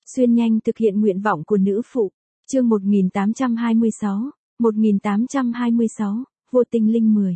Xuyên nhanh thực hiện nguyện vọng của nữ phụ. Chương 1826, Vô Tinh Linh 10.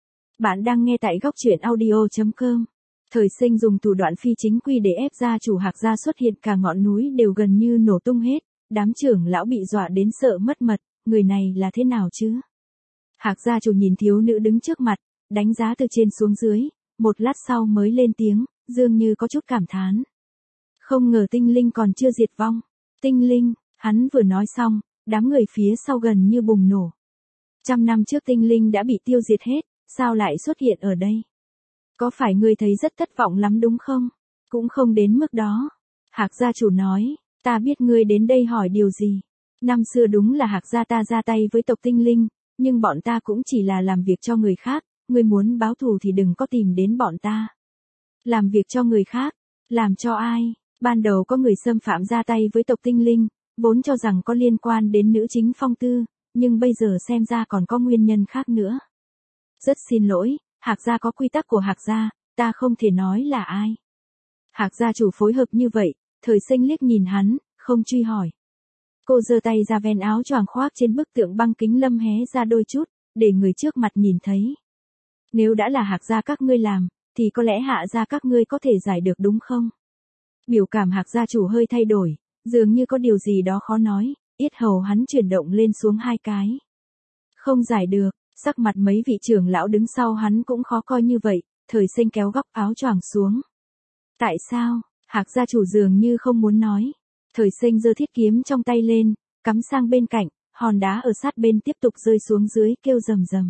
Bạn đang nghe tại góc truyện audio.com. Thời Sinh dùng thủ đoạn phi chính quy để ép gia chủ Hạc gia xuất hiện, cả ngọn núi đều gần như nổ tung hết, đám trưởng lão bị dọa đến sợ mất mật, người này là thế nào chứ? Hạc gia chủ nhìn thiếu nữ đứng trước mặt, đánh giá từ trên xuống dưới, một lát sau mới lên tiếng, dường như có chút cảm thán. Không ngờ tinh linh còn chưa diệt vong. Tinh linh, hắn vừa nói xong, đám người phía sau gần như bùng nổ. 100 năm trước tinh linh đã bị tiêu diệt hết, sao lại xuất hiện ở đây? Có phải ngươi thấy rất thất vọng lắm đúng không? Cũng không đến mức đó. Hạc gia chủ nói, ta biết ngươi đến đây hỏi điều gì. Năm xưa đúng là Hạc gia ta ra tay với tộc tinh linh, nhưng bọn ta cũng chỉ là làm việc cho người khác, ngươi muốn báo thù thì đừng có tìm đến bọn ta. Làm việc cho người khác? Làm cho ai? Ban đầu có người xâm phạm ra tay với tộc tinh linh, vốn cho rằng có liên quan đến nữ chính Phong Tư, nhưng bây giờ xem ra còn có nguyên nhân khác nữa. Rất xin lỗi, Hạc gia có quy tắc của Hạc gia, ta không thể nói là ai. Hạc gia chủ phối hợp như vậy, Thời Sinh liếc nhìn hắn, không truy hỏi. Cô giơ tay ra ven áo choàng khoác trên bức tượng băng kính lâm hé ra đôi chút, để người trước mặt nhìn thấy. Nếu đã là Hạc gia các ngươi làm, thì có lẽ Hạ gia các ngươi có thể giải được đúng không? Biểu cảm Hạc gia chủ hơi thay đổi, dường như có điều gì đó khó nói, yết hầu hắn chuyển động lên xuống hai cái. Không giải được, sắc mặt mấy vị trưởng lão đứng sau hắn cũng khó coi như vậy, Thời Sinh kéo góc áo choàng xuống. Tại sao? Hạc gia chủ dường như không muốn nói. Thời Sinh giơ thiết kiếm trong tay lên, cắm sang bên cạnh, hòn đá ở sát bên tiếp tục rơi xuống dưới kêu rầm rầm.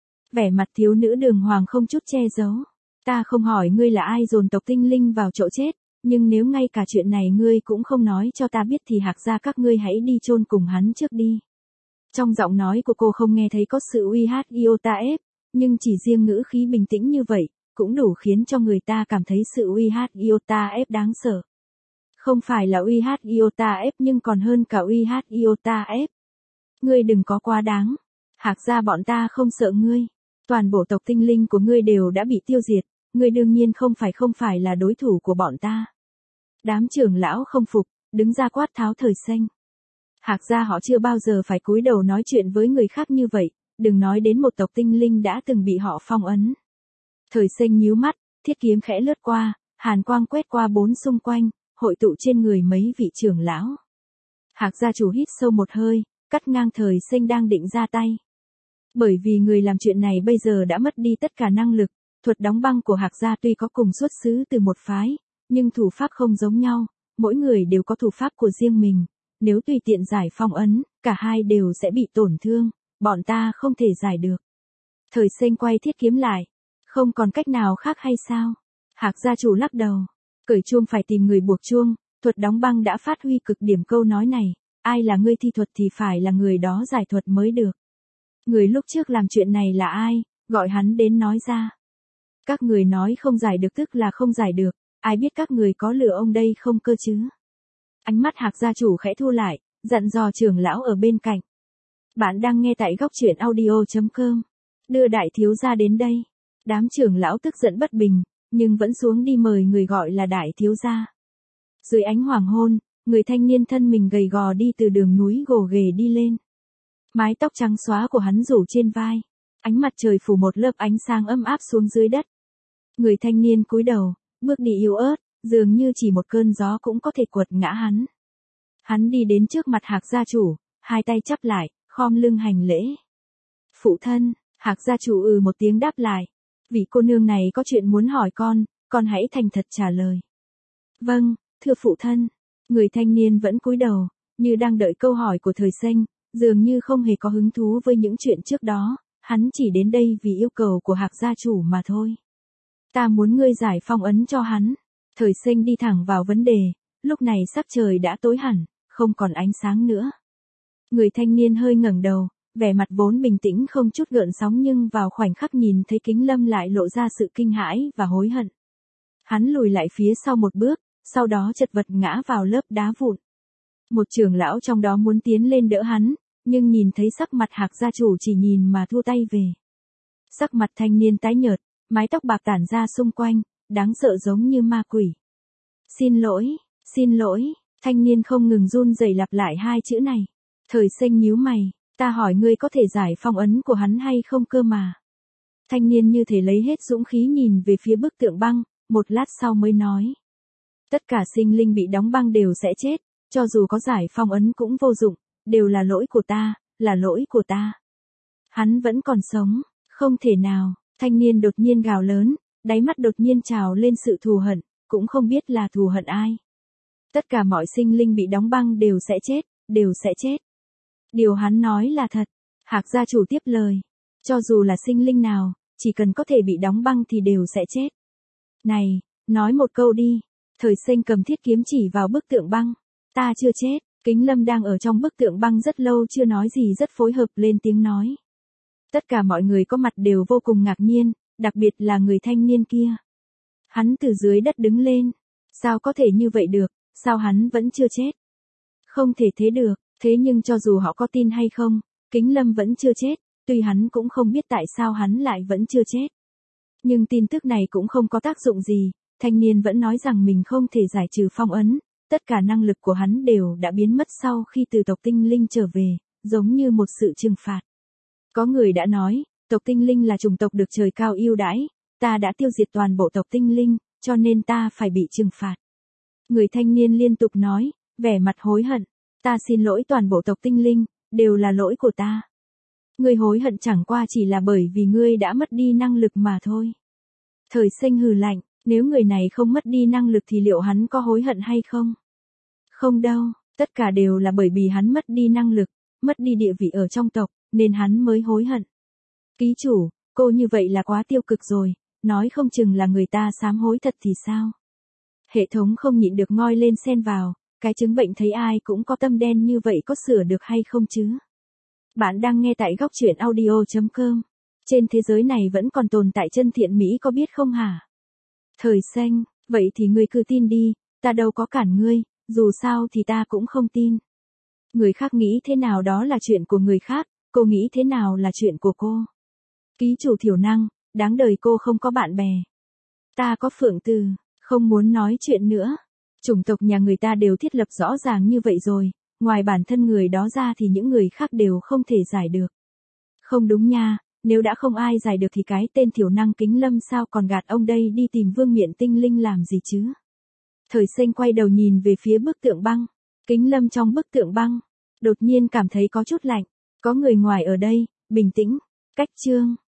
Vẻ mặt thiếu nữ đường hoàng không chút che giấu. Ta không hỏi ngươi là ai dồn tộc tinh linh vào chỗ chết, nhưng nếu ngay cả chuyện này ngươi cũng không nói cho ta biết thì Hạc gia các ngươi hãy đi chôn cùng hắn trước đi. Trong giọng nói của cô không nghe thấy có sự uy hát iota ép, nhưng chỉ riêng ngữ khí bình tĩnh như vậy, cũng đủ khiến cho người ta cảm thấy sự uy hát iota ép đáng sợ. Không phải là uy hát iota ép nhưng còn hơn cả uy hát iota ép. Ngươi đừng có quá đáng. Hạc gia bọn ta không sợ ngươi. Toàn bộ tộc tinh linh của ngươi đều đã bị tiêu diệt, ngươi đương nhiên không phải là đối thủ của bọn ta. Đám trưởng lão không phục, đứng ra quát tháo Thời Sinh. Hạc gia họ chưa bao giờ phải cúi đầu nói chuyện với người khác như vậy, đừng nói đến một tộc tinh linh đã từng bị họ phong ấn. Thời Sinh nhíu mắt, thiết kiếm khẽ lướt qua, hàn quang quét qua bốn xung quanh, hội tụ trên người mấy vị trưởng lão. Hạc gia chủ hít sâu một hơi, cắt ngang Thời Sinh đang định ra tay. Bởi vì người làm chuyện này bây giờ đã mất đi tất cả năng lực, thuật đóng băng của Hạc gia tuy có cùng xuất xứ từ một phái, nhưng thủ pháp không giống nhau, mỗi người đều có thủ pháp của riêng mình. Nếu tùy tiện giải phong ấn, cả hai đều sẽ bị tổn thương, bọn ta không thể giải được. Thời Sinh quay thiết kiếm lại, không còn cách nào khác hay sao? Hạc gia chủ lắc đầu, cởi chuông phải tìm người buộc chuông, thuật đóng băng đã phát huy cực điểm câu nói này, ai là người thi thuật thì phải là người đó giải thuật mới được. Người lúc trước làm chuyện này là ai, gọi hắn đến nói ra. Các người nói không giải được tức là không giải được, ai biết các người có lừa ông đây không cơ chứ? Ánh mắt Hạc gia chủ khẽ thu lại, dặn dò trưởng lão ở bên cạnh. Bạn đang nghe tại góc truyện audio.com. Đưa đại thiếu gia đến đây. Đám trưởng lão tức giận bất bình, nhưng vẫn xuống đi mời người gọi là đại thiếu gia. Dưới ánh hoàng hôn, người thanh niên thân mình gầy gò đi từ đường núi gồ ghề đi lên. Mái tóc trắng xóa của hắn rủ trên vai. Ánh mặt trời phủ một lớp ánh sáng ấm áp xuống dưới đất. Người thanh niên cúi đầu, bước đi yếu ớt, dường như chỉ một cơn gió cũng có thể quật ngã hắn. Hắn đi đến trước mặt Hạc gia chủ, hai tay chắp lại, khom lưng hành lễ. Phụ thân, Hạc gia chủ một tiếng đáp lại. Vị cô nương này có chuyện muốn hỏi con hãy thành thật trả lời. Vâng, thưa phụ thân. Người thanh niên vẫn cúi đầu, như đang đợi câu hỏi của Thời Sinh, dường như không hề có hứng thú với những chuyện trước đó, hắn chỉ đến đây vì yêu cầu của Hạc gia chủ mà thôi. Ta muốn ngươi giải phong ấn cho hắn. Thời Sinh đi thẳng vào vấn đề, lúc này sắc trời đã tối hẳn, không còn ánh sáng nữa. Người thanh niên hơi ngẩng đầu, vẻ mặt vốn bình tĩnh không chút gợn sóng nhưng vào khoảnh khắc nhìn thấy Kính Lâm lại lộ ra sự kinh hãi và hối hận. Hắn lùi lại phía sau một bước, sau đó chật vật ngã vào lớp đá vụn. Một trưởng lão trong đó muốn tiến lên đỡ hắn, nhưng nhìn thấy sắc mặt Hạc gia chủ chỉ nhìn mà thu tay về. Sắc mặt thanh niên tái nhợt, mái tóc bạc tản ra xung quanh, đáng sợ giống như ma quỷ. Xin lỗi, Thanh niên không ngừng run rẩy lặp lại hai chữ này. Thời Sinh nhíu mày, ta hỏi ngươi có thể giải phong ấn của hắn hay không cơ mà. Thanh niên như thể lấy hết dũng khí nhìn về phía bức tượng băng, một lát sau mới nói. Tất cả sinh linh bị đóng băng đều sẽ chết, cho dù có giải phong ấn cũng vô dụng, đều là lỗi của ta, là lỗi của ta. Hắn vẫn còn sống, không thể nào, thanh niên đột nhiên gào lớn, đáy mắt đột nhiên trào lên sự thù hận, cũng không biết là thù hận ai. Tất cả mọi sinh linh bị đóng băng đều sẽ chết, đều sẽ chết. Điều hắn nói là thật, Hạc gia chủ tiếp lời. Cho dù là sinh linh nào, chỉ cần có thể bị đóng băng thì đều sẽ chết. Này, nói một câu đi. Thời Sinh cầm thiết kiếm chỉ vào bức tượng băng. Ta chưa chết. Kính Lâm đang ở trong bức tượng băng rất lâu chưa nói gì rất phối hợp lên tiếng nói. Tất cả mọi người có mặt đều vô cùng ngạc nhiên, đặc biệt là người thanh niên kia. Hắn từ dưới đất đứng lên. Sao có thể như vậy được, sao hắn vẫn chưa chết? Không thể thế được, thế nhưng cho dù họ có tin hay không, Kính Lâm vẫn chưa chết, tuy hắn cũng không biết tại sao hắn lại vẫn chưa chết. Nhưng tin tức này cũng không có tác dụng gì, thanh niên vẫn nói rằng mình không thể giải trừ phong ấn, tất cả năng lực của hắn đều đã biến mất sau khi từ tộc tinh linh trở về, giống như một sự trừng phạt. Có người đã nói, tộc tinh linh là chủng tộc được trời cao ưu đãi, ta đã tiêu diệt toàn bộ tộc tinh linh, cho nên ta phải bị trừng phạt. Người thanh niên liên tục nói, vẻ mặt hối hận, ta xin lỗi toàn bộ tộc tinh linh, đều là lỗi của ta. Ngươi hối hận chẳng qua chỉ là bởi vì ngươi đã mất đi năng lực mà thôi. Thời Sinh hừ lạnh, nếu người này không mất đi năng lực thì liệu hắn có hối hận hay không? Không đâu, tất cả đều là bởi vì hắn mất đi năng lực, mất đi địa vị ở trong tộc, nên hắn mới hối hận. Ký chủ, cô như vậy là quá tiêu cực rồi, nói không chừng là người ta sám hối thật thì sao? Hệ thống không nhịn được ngoi lên xen vào, cái chứng bệnh thấy ai cũng có tâm đen như vậy có sửa được hay không chứ? Bạn đang nghe tại góc truyện audio.com. Trên thế giới này vẫn còn tồn tại chân thiện mỹ có biết không hả? Thời Sinh, vậy thì ngươi cứ tin đi, ta đâu có cản ngươi, dù sao thì ta cũng không tin. Người khác nghĩ thế nào đó là chuyện của người khác, cô nghĩ thế nào là chuyện của cô. Ký chủ thiểu năng, đáng đời cô không có bạn bè. Ta có Phượng Từ, không muốn nói chuyện nữa. Chủng tộc nhà người ta đều thiết lập rõ ràng như vậy rồi, ngoài bản thân người đó ra thì những người khác đều không thể giải được. Không đúng nha, nếu đã không ai giải được thì cái tên thiểu năng Kính Lâm sao còn gạt ông đây đi tìm Vương Miện Tinh Linh làm gì chứ? Thời Sinh quay đầu nhìn về phía bức tượng băng. Kính Lâm trong bức tượng băng, đột nhiên cảm thấy có chút lạnh. Có người ngoài ở đây, bình tĩnh. Cách chương.